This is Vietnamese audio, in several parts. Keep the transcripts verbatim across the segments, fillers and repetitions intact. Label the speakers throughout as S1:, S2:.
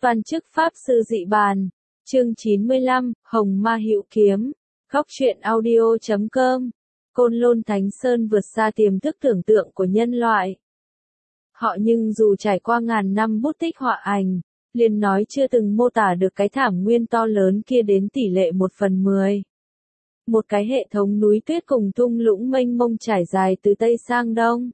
S1: Toàn chức Pháp Sư Dị Bàn. Chương chín mươi lăm, Hồng Ma Hữu Kiếm. Góc truyện audio chấm com. Côn Lôn Thánh Sơn vượt xa tiềm thức tưởng tượng của nhân loại. Họ nhưng dù trải qua ngàn năm bút tích họa ảnh, liền nói chưa từng mô tả được cái thảm nguyên to lớn kia đến tỷ lệ một phần mười. Một cái hệ thống núi tuyết cùng thung lũng mênh mông trải dài từ Tây sang Đông.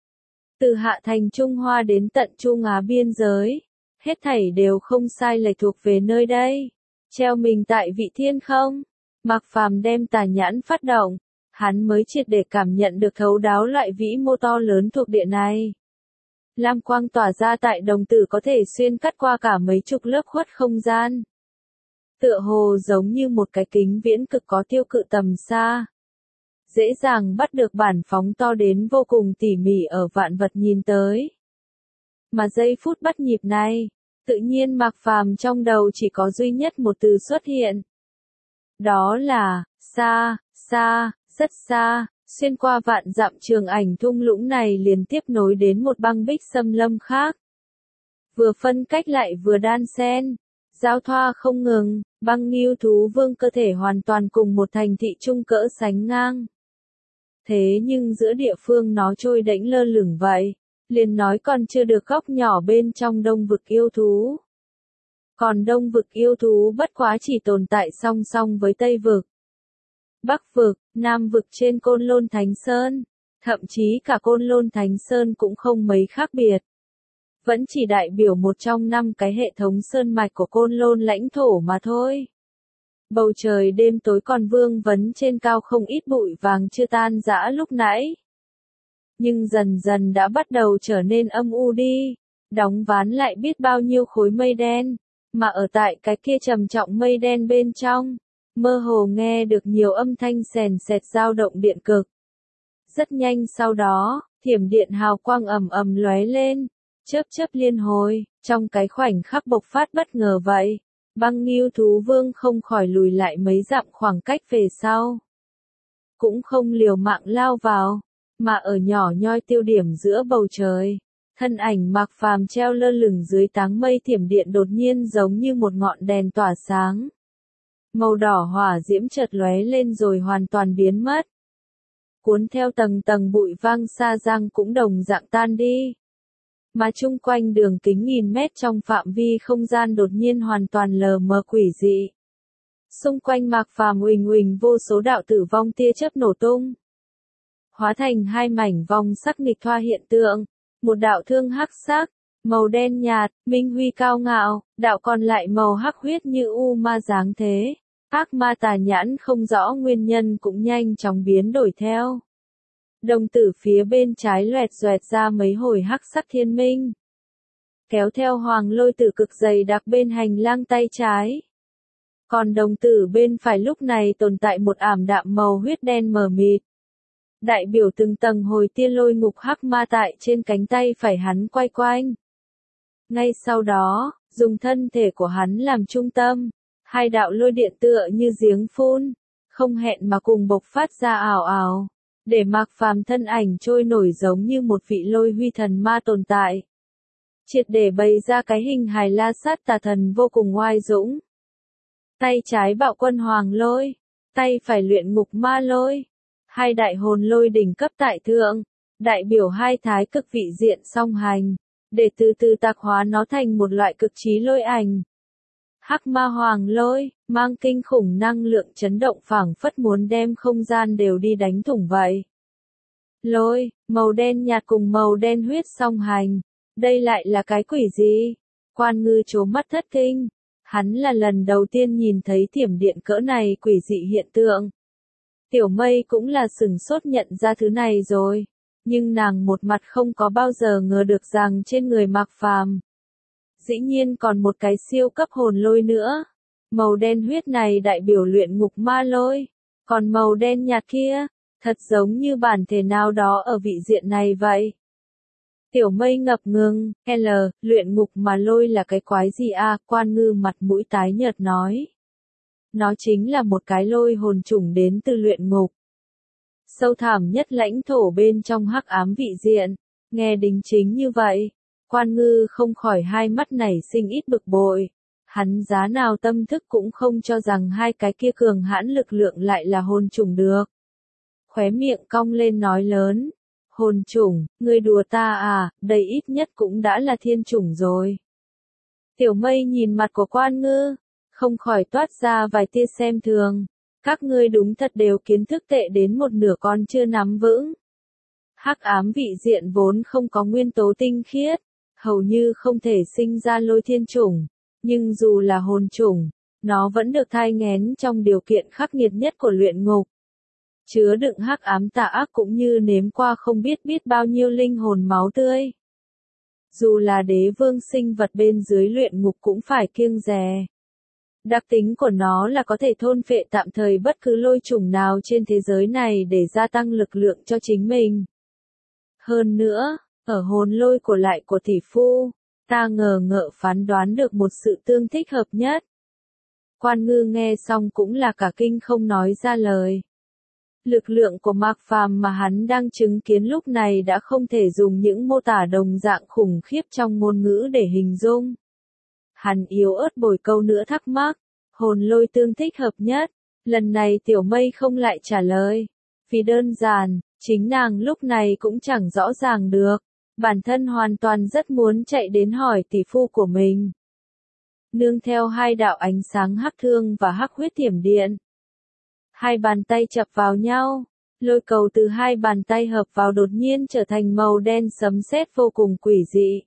S1: Từ Hạ Thành Trung Hoa đến tận Trung Á biên giới, hết thảy đều không sai lệch thuộc về nơi đây. Treo mình tại vị thiên không, Mạc Phàm đem tà nhãn phát động, hắn mới triệt để cảm nhận được thấu đáo loại vĩ mô to lớn thuộc địa này. Lam quang tỏa ra tại đồng tử có thể xuyên cắt qua cả mấy chục lớp khuất không gian. Tựa hồ giống như một cái kính viễn cực có tiêu cự tầm xa. Dễ dàng bắt được bản phóng to đến vô cùng tỉ mỉ ở vạn vật nhìn tới. Mà giây phút bắt nhịp này, tự nhiên Mạc Phàm trong đầu chỉ có duy nhất một từ xuất hiện. Đó là, xa, xa, rất xa, xuyên qua vạn dặm trường ảnh thung lũng này liền tiếp nối đến một băng bích xâm lâm khác. Vừa phân cách lại vừa đan xen, giao thoa không ngừng, băng nghiêu thú vương cơ thể hoàn toàn cùng một thành thị trung cỡ sánh ngang. Thế nhưng giữa địa phương nó trôi đễnh lơ lửng vậy, liền nói còn chưa được góc nhỏ bên trong đông vực yêu thú. Còn đông vực yêu thú bất quá chỉ tồn tại song song với Tây vực, Bắc vực, Nam vực trên Côn Lôn Thánh Sơn, thậm chí cả Côn Lôn Thánh Sơn cũng không mấy khác biệt. Vẫn chỉ đại biểu một trong năm cái hệ thống sơn mạch của Côn Lôn lãnh thổ mà thôi. Bầu trời đêm tối còn vương vấn trên cao không ít bụi vàng chưa tan rã lúc nãy. Nhưng dần dần đã bắt đầu trở nên âm u đi, đóng ván lại biết bao nhiêu khối mây đen, mà ở tại cái kia trầm trọng mây đen bên trong, mơ hồ nghe được nhiều âm thanh sèn sẹt dao động điện cực. Rất nhanh sau đó, thiểm điện hào quang ầm ầm lóe lên, chớp chớp liên hồi, trong cái khoảnh khắc bộc phát bất ngờ vậy, băng nghiêu thú vương không khỏi lùi lại mấy dặm khoảng cách về sau. Cũng không liều mạng lao vào, mà ở nhỏ nhoi tiêu điểm giữa bầu trời, thân ảnh Mạc Phàm treo lơ lửng dưới táng mây thiểm điện đột nhiên giống như một ngọn đèn tỏa sáng. Màu đỏ hỏa diễm chợt lóe lên rồi hoàn toàn biến mất. Cuốn theo tầng tầng bụi vang xa giang cũng đồng dạng tan đi. Mà chung quanh đường kính nghìn mét trong phạm vi không gian đột nhiên hoàn toàn lờ mờ quỷ dị. Xung quanh Mạc Phàm uỳnh uỳnh vô số đạo tử vong tia chớp nổ tung. Hóa thành hai mảnh vong sắc nghịch thoa hiện tượng, một đạo thương hắc sắc, màu đen nhạt, minh huy cao ngạo, đạo còn lại màu hắc huyết như u ma dáng thế. Ác ma tà nhãn không rõ nguyên nhân cũng nhanh chóng biến đổi theo. Đồng tử phía bên trái loẹt xoẹt ra mấy hồi hắc sắc thiên minh. Kéo theo hoàng lôi tử cực dày đặc bên hành lang tay trái. Còn đồng tử bên phải lúc này tồn tại một ảm đạm màu huyết đen mờ mịt. Đại biểu từng tầng hồi tiên lôi ngục hắc ma tại trên cánh tay phải hắn quay quanh. Ngay sau đó, dùng thân thể của hắn làm trung tâm, hai đạo lôi điện tựa như giếng phun, không hẹn mà cùng bộc phát ra ảo ảo, để Mạc Phàm thân ảnh trôi nổi giống như một vị lôi huy thần ma tồn tại. Triệt để bày ra cái hình hài la sát tà thần vô cùng oai dũng. Tay trái bạo quân hoàng lôi, tay phải luyện ngục ma lôi. Hai đại hồn lôi đỉnh cấp tại thượng, đại biểu hai thái cực vị diện song hành, để từ từ tạc hóa nó thành một loại cực trí lôi ảnh. Hắc ma hoàng lôi, mang kinh khủng năng lượng chấn động phảng phất muốn đem không gian đều đi đánh thủng vậy. Lôi, màu đen nhạt cùng màu đen huyết song hành, đây lại là cái quỷ gì? Quan Ngư trố mắt thất kinh, hắn là lần đầu tiên nhìn thấy thiểm điện cỡ này quỷ dị hiện tượng. Tiểu Mây cũng là sửng sốt nhận ra thứ này rồi, nhưng nàng một mặt không có bao giờ ngờ được rằng trên người Mạc Phàm dĩ nhiên còn một cái siêu cấp hồn lôi nữa. Màu đen huyết này đại biểu luyện ngục ma lôi, còn màu đen nhạt kia, thật giống như bản thể nào đó ở vị diện này vậy. Tiểu Mây ngập ngừng, L, luyện ngục ma lôi là cái quái gì à, Quan Ngư mặt mũi tái nhợt nói. Nó chính là một cái lôi hồn chủng đến từ luyện ngục. Sâu thẳm nhất lãnh thổ bên trong hắc ám vị diện, nghe đính chính như vậy. Quan Ngư không khỏi hai mắt nảy sinh ít bực bội. Hắn giá nào tâm thức cũng không cho rằng hai cái kia cường hãn lực lượng lại là hồn trùng được. Khóe miệng cong lên nói lớn. Hồn trùng, ngươi đùa ta à, đây ít nhất cũng đã là thiên trùng rồi. Tiểu Mây nhìn mặt của Quan Ngư, không khỏi toát ra vài tia xem thường. Các ngươi đúng thật đều kiến thức tệ đến một nửa còn chưa nắm vững. Hắc ám vị diện vốn không có nguyên tố tinh khiết, hầu như không thể sinh ra lôi thiên trùng, nhưng dù là hồn trùng, nó vẫn được thai nghén trong điều kiện khắc nghiệt nhất của luyện ngục. Chứa đựng hắc ám tà ác cũng như nếm qua không biết biết bao nhiêu linh hồn máu tươi. Dù là đế vương sinh vật bên dưới luyện ngục cũng phải kiêng dè. Đặc tính của nó là có thể thôn phệ tạm thời bất cứ lôi trùng nào trên thế giới này để gia tăng lực lượng cho chính mình. Hơn nữa, ở hồn lôi của lại của tỷ phu, ta ngờ ngợ phán đoán được một sự tương thích hợp nhất. Quan Ngư nghe xong cũng là cả kinh không nói ra lời. Lực lượng của Mạc Phàm mà hắn đang chứng kiến lúc này đã không thể dùng những mô tả đồng dạng khủng khiếp trong ngôn ngữ để hình dung. Hắn yếu ớt bồi câu nữa thắc mắc, hồn lôi tương thích hợp nhất, lần này Tiểu Mây không lại trả lời. Vì đơn giản, chính nàng lúc này cũng chẳng rõ ràng được, bản thân hoàn toàn rất muốn chạy đến hỏi tỷ phu của mình. Nương theo hai đạo ánh sáng hắc thương và hắc huyết thiểm điện. Hai bàn tay chập vào nhau, lôi cầu từ hai bàn tay hợp vào đột nhiên trở thành màu đen sấm sét vô cùng quỷ dị.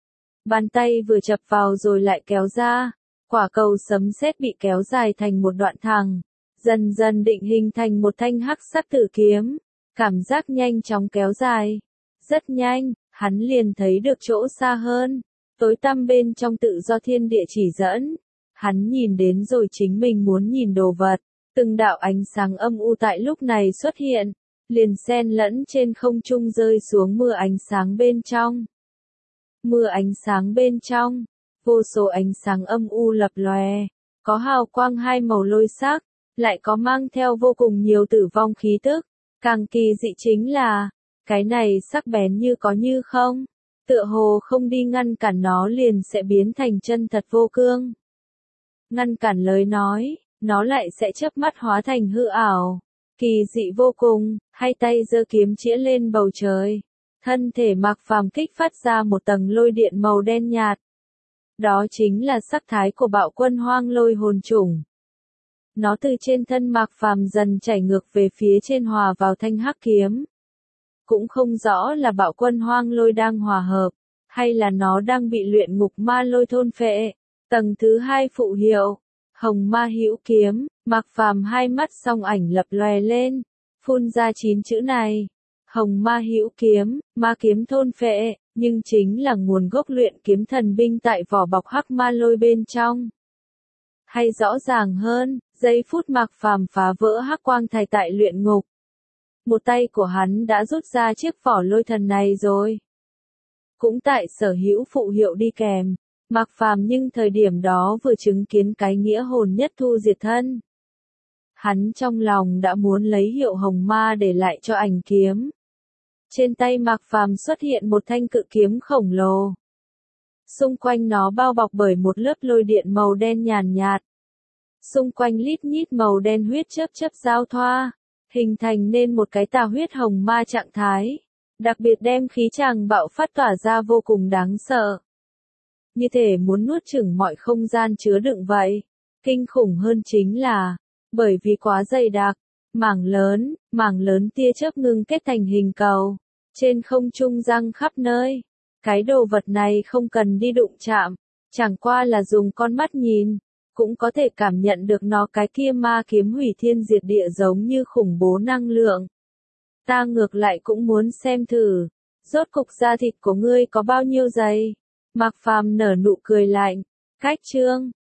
S1: Bàn tay vừa chập vào rồi lại kéo ra, quả cầu sấm sét bị kéo dài thành một đoạn thẳng, dần dần định hình thành một thanh hắc sắc tử kiếm, cảm giác nhanh chóng kéo dài. Rất nhanh, hắn liền thấy được chỗ xa hơn, tối tăm bên trong tự do thiên địa chỉ dẫn. Hắn nhìn đến rồi chính mình muốn nhìn đồ vật, từng đạo ánh sáng âm u tại lúc này xuất hiện, liền xen lẫn trên không trung rơi xuống mưa ánh sáng bên trong. Mưa ánh sáng bên trong, vô số ánh sáng âm u lập lòe, có hào quang hai màu lôi sắc, lại có mang theo vô cùng nhiều tử vong khí tức. Càng kỳ dị chính là, cái này sắc bén như có như không, tựa hồ không đi ngăn cản nó liền sẽ biến thành chân thật vô cương. Ngăn cản lời nói, nó lại sẽ chớp mắt hóa thành hư ảo. Kỳ dị vô cùng, hai tay giơ kiếm chĩa lên bầu trời. Thân thể Mạc Phàm kích phát ra một tầng lôi điện màu đen nhạt. Đó chính là sắc thái của bạo quân hoang lôi hồn trùng. Nó từ trên thân Mạc Phàm dần chảy ngược về phía trên hòa vào thanh hắc kiếm. Cũng không rõ là bạo quân hoang lôi đang hòa hợp, hay là nó đang bị luyện ngục ma lôi thôn phệ. Tầng thứ hai phụ hiệu, Hồng Ma Hữu Kiếm, Mạc Phàm hai mắt song ảnh lập lòe lên, phun ra chín chữ này. Hồng Ma Hữu Kiếm, ma kiếm thôn phệ, nhưng chính là nguồn gốc luyện kiếm thần binh tại vỏ bọc hắc ma lôi bên trong. Hay rõ ràng hơn, giây phút Mạc Phàm phá vỡ hắc quang thạch tại luyện ngục. Một tay của hắn đã rút ra chiếc vỏ lôi thần này rồi. Cũng tại sở hữu phụ hiệu đi kèm, Mạc Phàm nhưng thời điểm đó vừa chứng kiến cái nghĩa hồn nhất thu diệt thân. Hắn trong lòng đã muốn lấy hiệu hồng ma để lại cho ảnh kiếm. Trên tay Mạc Phàm xuất hiện một thanh cự kiếm khổng lồ. Xung quanh nó bao bọc bởi một lớp lôi điện màu đen nhàn nhạt. Xung quanh lít nhít màu đen huyết chớp chớp giao thoa, hình thành nên một cái tà huyết hồng ma trạng thái, đặc biệt đem khí tràng bạo phát tỏa ra vô cùng đáng sợ. Như thể muốn nuốt chửng mọi không gian chứa đựng vậy. Kinh khủng hơn chính là, bởi vì quá dày đặc, mảng lớn, mảng lớn tia chớp ngưng kết thành hình cầu, trên không trung răng khắp nơi. Cái đồ vật này không cần đi đụng chạm, chẳng qua là dùng con mắt nhìn, cũng có thể cảm nhận được nó cái kia ma kiếm hủy thiên diệt địa giống như khủng bố năng lượng. Ta ngược lại cũng muốn xem thử, rốt cục da thịt của ngươi có bao nhiêu dày. Mạc Phàm nở nụ cười lạnh, cách chương,